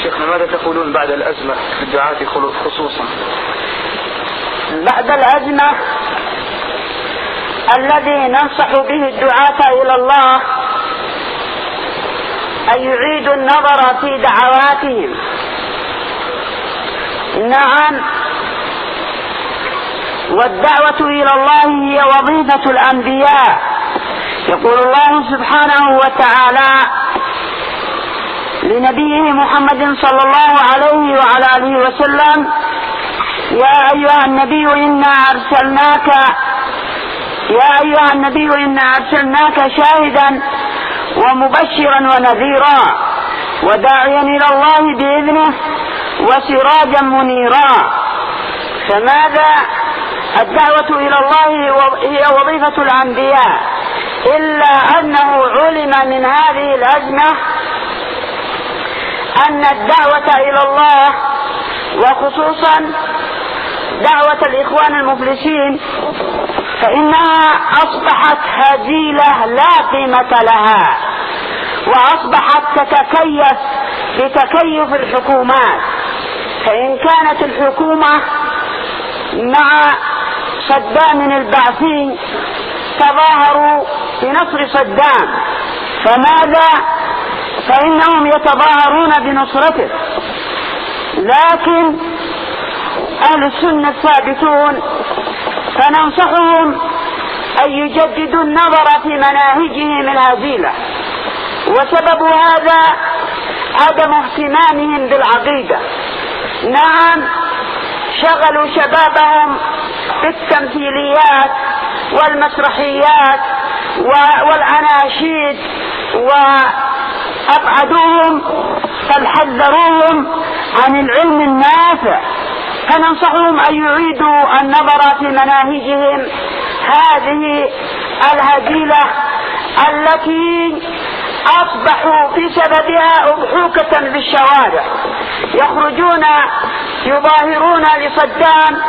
شيخنا ماذا تقولون بعد الأزمة في الدعاة خصوصا؟ بعد الأزمة الذي ننصح به الدعاة إلى الله أن يعيدوا النظر في دعواتهم. نعم، والدعوة إلى الله هي وظيفة الأنبياء. يقول الله سبحانه وتعالى لنبيه محمد صلى الله عليه وعلى آله وسلم: يا أيها النبي إنا أرسلناك شاهدا ومبشرا ونذيرا وداعيا إلى الله بإذنه وسراجا منيرا. فماذا؟ الدعوة إلى الله هي وظيفة الأنبياء، إلا أنه علم من هذه الأزمة أن الدعوة إلى الله وخصوصا دعوة الإخوان المفلسين فإنها أصبحت هزيلة لا قيمة لها، وأصبحت تتكيف بتكيف الحكومات. فإن كانت الحكومة مع صدام البعثي تظاهروا بنصر صدام، فماذا؟ فإنهم يتظاهرون بنصرته. لكن أهل السنة الثابتون فننصحهم أن يجددوا النظر في مناهجهم الهزيلة، وسبب هذا عدم اهتمامهم بالعقيدة. نعم، شغلوا شبابهم بالتمثيليات والمسرحيات والأناشيد وأبعدوهم فلحذروهم عن العلم النافع. فننصحهم أن يعيدوا النظر في مناهجهم هذه الهزيلة التي أصبحوا بسببها أضحوكة في الشوارع، يخرجون يظاهرون لصدام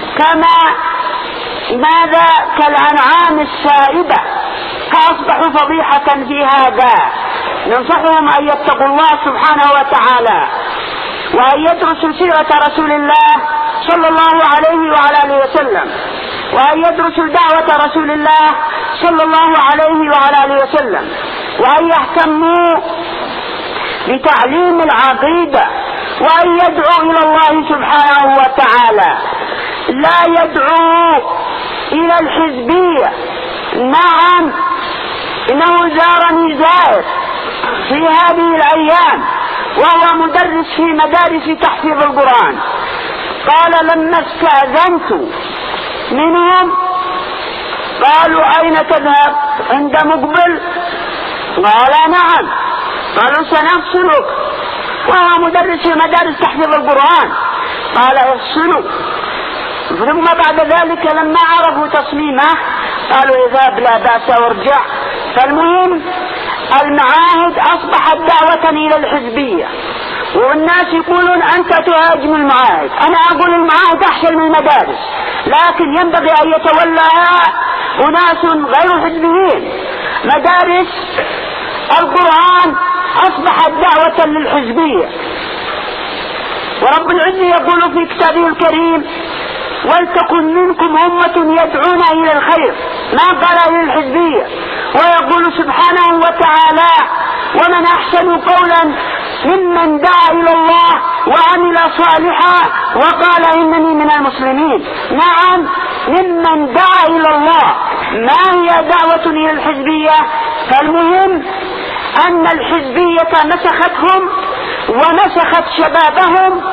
كالأنعام السائبة، فأصبحوا فضيحة في هذا. ننصحهم أن يتقوا الله سبحانه وتعالى، وأن يدرسوا سيرة رسول الله صلى الله عليه وعلى آله وسلم، وأن يدرسوا دعوة رسول الله صلى الله عليه وعلى آله وسلم، وأن يهتموا بتعليم العقيدة، وأن يدعوا إلى الله سبحانه وتعالى، لا يدعوا إلى الحزبية. نعم، إنه زارني زائر في هذه الأيام وهو مدرس في مدارس تحفيظ القرآن، قال لما استأذنت منهم قالوا أين تذهب؟ عند مقبل؟ قال نعم. قالوا سنفصلك، وهو مدرس في مدارس تحفيظ القرآن. قال افصلوا. ثم بعد ذلك لما عرفوا تصميمه قالوا اذهب لا بأس وارجع. فالمهم المعاهد أصبحت دعوة إلى الحزبية، والناس يقولون أنت تهاجم المعاهد. أنا أقول المعاهد أحسن من المدارس، لكن ينبغي أن يتولاها أناس غير حزبيين. مدارس القرآن أصبحت دعوة للحزبية، ورب العزة يقول في كتابه الكريم ولتكن منكم أمة يدعون إلى الخير، ما قال إلى الحزبية. ويقول سبحانه وتعالى ومن أحسن قولا ممن دعا إلى الله وعمل صالحا وقال إنني من المسلمين. نعم، ممن دعا إلى الله، ما هي دعوة إلى الحزبية؟ فالمهم أن الحزبية مسختهم ومسخت شبابهم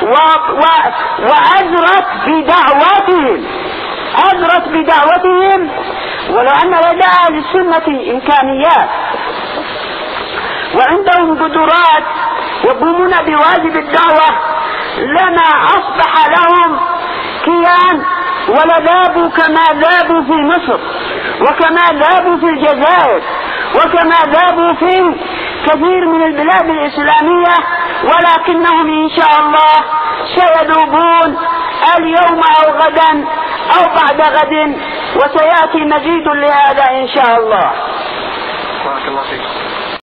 وأزرت بدعوتهم. ولو أن لدى أهل السنة إمكانيات وعندهم قدرات يقومون بواجب الدعوة لما أصبح لهم كيان، ولذابوا كما ذابوا في مصر، وكما ذابوا في الجزائر، وكما ذابوا في كثير من البلاد الإسلامية. ولكنهم إن شاء الله سيذوبون اليوم أو غدا أو بعد غد، وسيأتي مزيد لهذا إن شاء الله. بارك الله فيك.